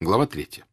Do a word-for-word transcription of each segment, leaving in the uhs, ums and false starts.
Глава третья.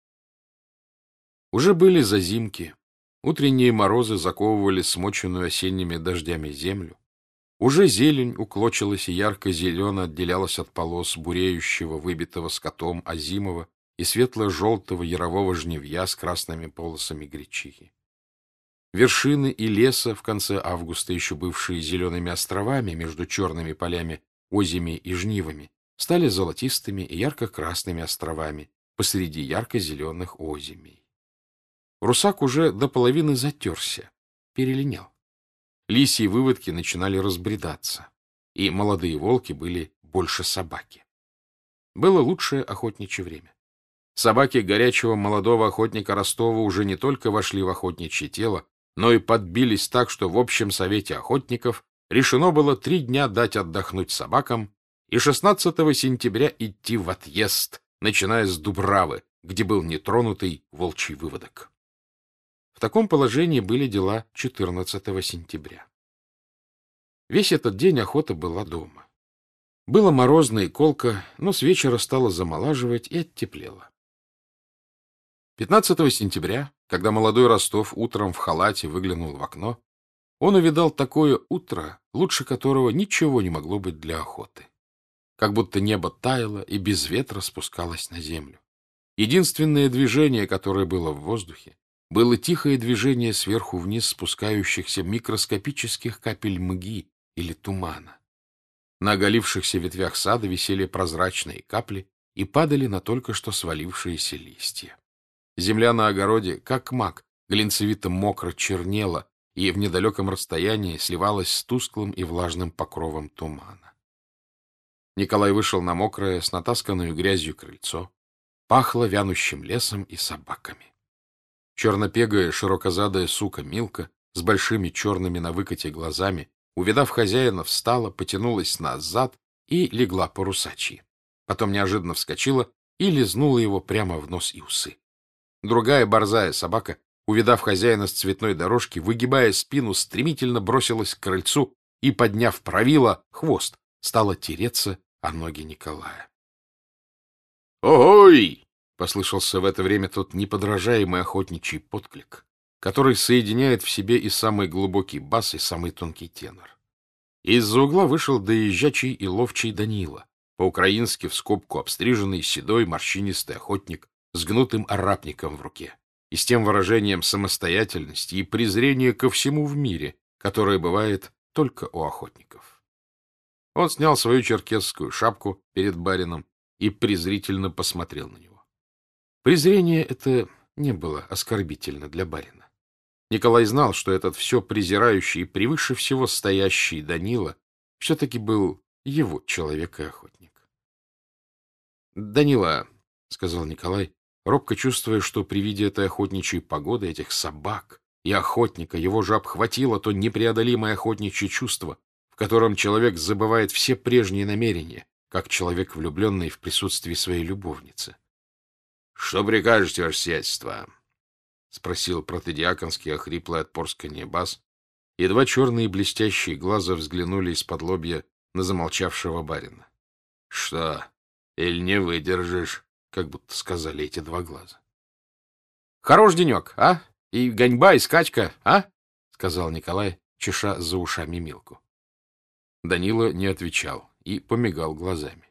Уже были зазимки. Утренние морозы заковывали смоченную осенними дождями землю. Уже зелень уклочилась и ярко-зелено отделялась от полос буреющего, выбитого скотом озимого и светло-желтого ярового жнивья с красными полосами гречихи. Вершины и леса, в конце августа еще бывшие зелеными островами между черными полями, озими и жнивами, стали золотистыми и ярко-красными островами посреди ярко-зеленых озимей. Русак уже до половины затерся, перелинял. Лисьи выводки начинали разбредаться, и молодые волки были больше собаки. Было лучшее охотничье время. Собаки горячего молодого охотника Ростова уже не только вошли в охотничье тело, но и подбились так, что в общем совете охотников решено было три дня дать отдохнуть собакам и шестнадцатого сентября идти в отъезд, начиная с Дубравы, где был нетронутый волчий выводок. В таком положении были дела четырнадцатого сентября. Весь этот день охота была дома. Было морозно и колко, но с вечера стало замолаживать и оттеплело. пятнадцатого сентября, когда молодой Ростов утром в халате выглянул в окно, он увидал такое утро, лучше которого ничего не могло быть для охоты. Как будто небо таяло и без ветра спускалось на землю. Единственное движение, которое было в воздухе, было тихое движение сверху вниз спускающихся микроскопических капель мги или тумана. На оголившихся ветвях сада висели прозрачные капли и падали на только что свалившиеся листья. Земля на огороде, как мак, глинцевито-мокро чернела и в недалеком расстоянии сливалась с тусклым и влажным покровом тумана. Николай вышел на мокрое, с натасканную грязью крыльцо. Пахло вянущим лесом и собаками. Чернопегая, широкозадая сука Милка с большими черными на выкате глазами, увидав хозяина, встала, потянулась назад и легла по русачьи. Потом неожиданно вскочила и лизнула его прямо в нос и усы. Другая борзая собака, увидав хозяина с цветной дорожки, выгибая спину, стремительно бросилась к крыльцу и, подняв правило, хвост, стала тереться о ноги Николая. «Ой!» — послышался в это время тот неподражаемый охотничий подклик, который соединяет в себе и самый глубокий бас, и самый тонкий тенор. Из-за угла вышел доезжачий и ловчий Данила, по-украински в скобку обстриженный, седой, морщинистый охотник с гнутым арапником в руке и с тем выражением самостоятельности и презрения ко всему в мире, которое бывает только у охотников. Он снял свою черкесскую шапку перед барином и презрительно посмотрел на него. Презрение это не было оскорбительно для барина. Николай знал, что этот все презирающий и превыше всего стоящий Данила все-таки был его человек и охотник. — Данила, — сказал Николай, робко чувствуя, что при виде этой охотничьей погоды, этих собак и охотника его же обхватило то непреодолимое охотничье чувство, в котором человек забывает все прежние намерения, как человек, влюбленный в присутствии своей любовницы. — Что прикажете, ваше сиятельство? — спросил протодиаконский охриплый от порсканья бас, и два черные блестящие глаза взглянули из-под лобья на замолчавшего барина. — Что, или не выдержишь? — как будто сказали эти два глаза. — Хорош денек, а? И гоньба, и скачка, а? — сказал Николай, чеша за ушами Милку. Данила не отвечал и помигал глазами.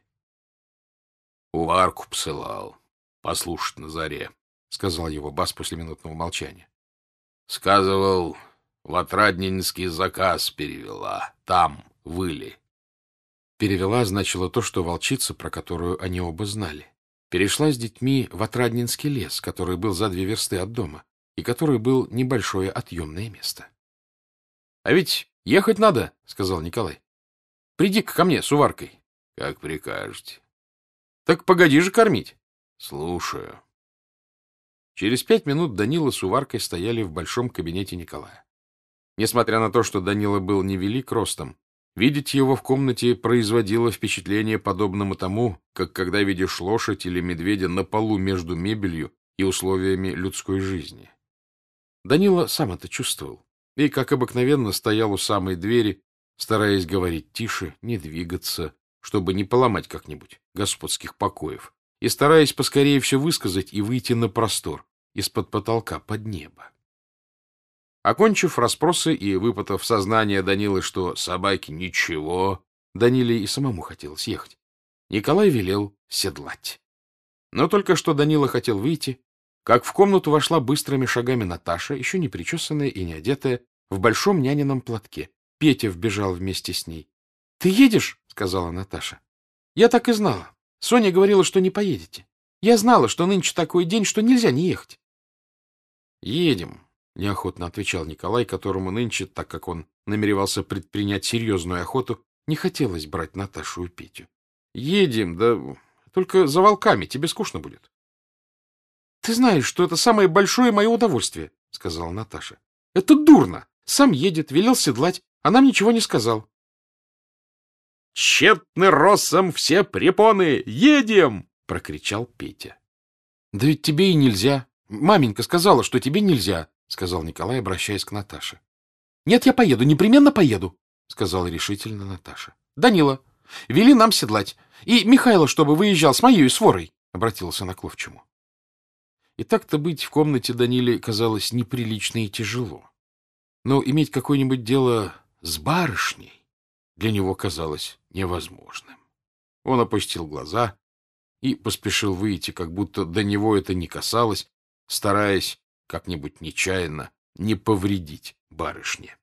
— Уварку посылал, послушать на заре, — сказал его бас после минутного молчания. — Сказывал, в Отрадненский заказ перевела, там, выли. Перевела значило то, что волчица, про которую они оба знали, перешла с детьми в Отрадненский лес, который был за две версты от дома, и который был небольшое отъемное место. — А ведь ехать надо, — сказал Николай. — Приди-ка ко мне с уваркой. — Как прикажете. — Так погоди же кормить. — Слушаю. Через пять минут Данила с уваркой стояли в большом кабинете Николая. Несмотря на то, что Данила был невелик ростом, видеть его в комнате производило впечатление, подобному тому, как когда видишь лошадь или медведя на полу между мебелью и условиями людской жизни. Данила сам это чувствовал и, как обыкновенно, стоял у самой двери, стараясь говорить тише, не двигаться, чтобы не поломать как-нибудь господских покоев, и стараясь поскорее все высказать и выйти на простор, из-под потолка под небо. Окончив расспросы и выпытав сознание Данилы, что собаки ничего, Даниле и самому хотелось ехать, Николай велел седлать. Но только что Данила хотел выйти, как в комнату вошла быстрыми шагами Наташа, еще не причесанная и не одетая, в большом нянином платке. Петя вбежал вместе с ней. — Ты едешь? — сказала Наташа. — Я так и знала. Соня говорила, что не поедете. Я знала, что нынче такой день, что нельзя не ехать. — Едем, — неохотно отвечал Николай, которому нынче, так как он намеревался предпринять серьезную охоту, не хотелось брать Наташу и Петю. — Едем, да только за волками, тебе скучно будет. — Ты знаешь, что это самое большое мое удовольствие, — сказала Наташа. — Это дурно. Сам едет, велел седлать, а нам ничего не сказал. — Тщетны росом все препоны! Едем! — прокричал Петя. — Да ведь тебе и нельзя. Маменька сказала, что тебе нельзя, — сказал Николай, обращаясь к Наташе. — Нет, я поеду, непременно поеду, — сказала решительно Наташа. — Данила, вели нам седлать. И Михайло, чтобы выезжал с моей сворой, — обратился она к ловчему. И так-то быть в комнате Даниле казалось неприлично и тяжело. Но иметь какое-нибудь дело с барышней для него казалось невозможным. Он опустил глаза и поспешил выйти, как будто до него это не касалось, стараясь как-нибудь нечаянно не повредить барышне.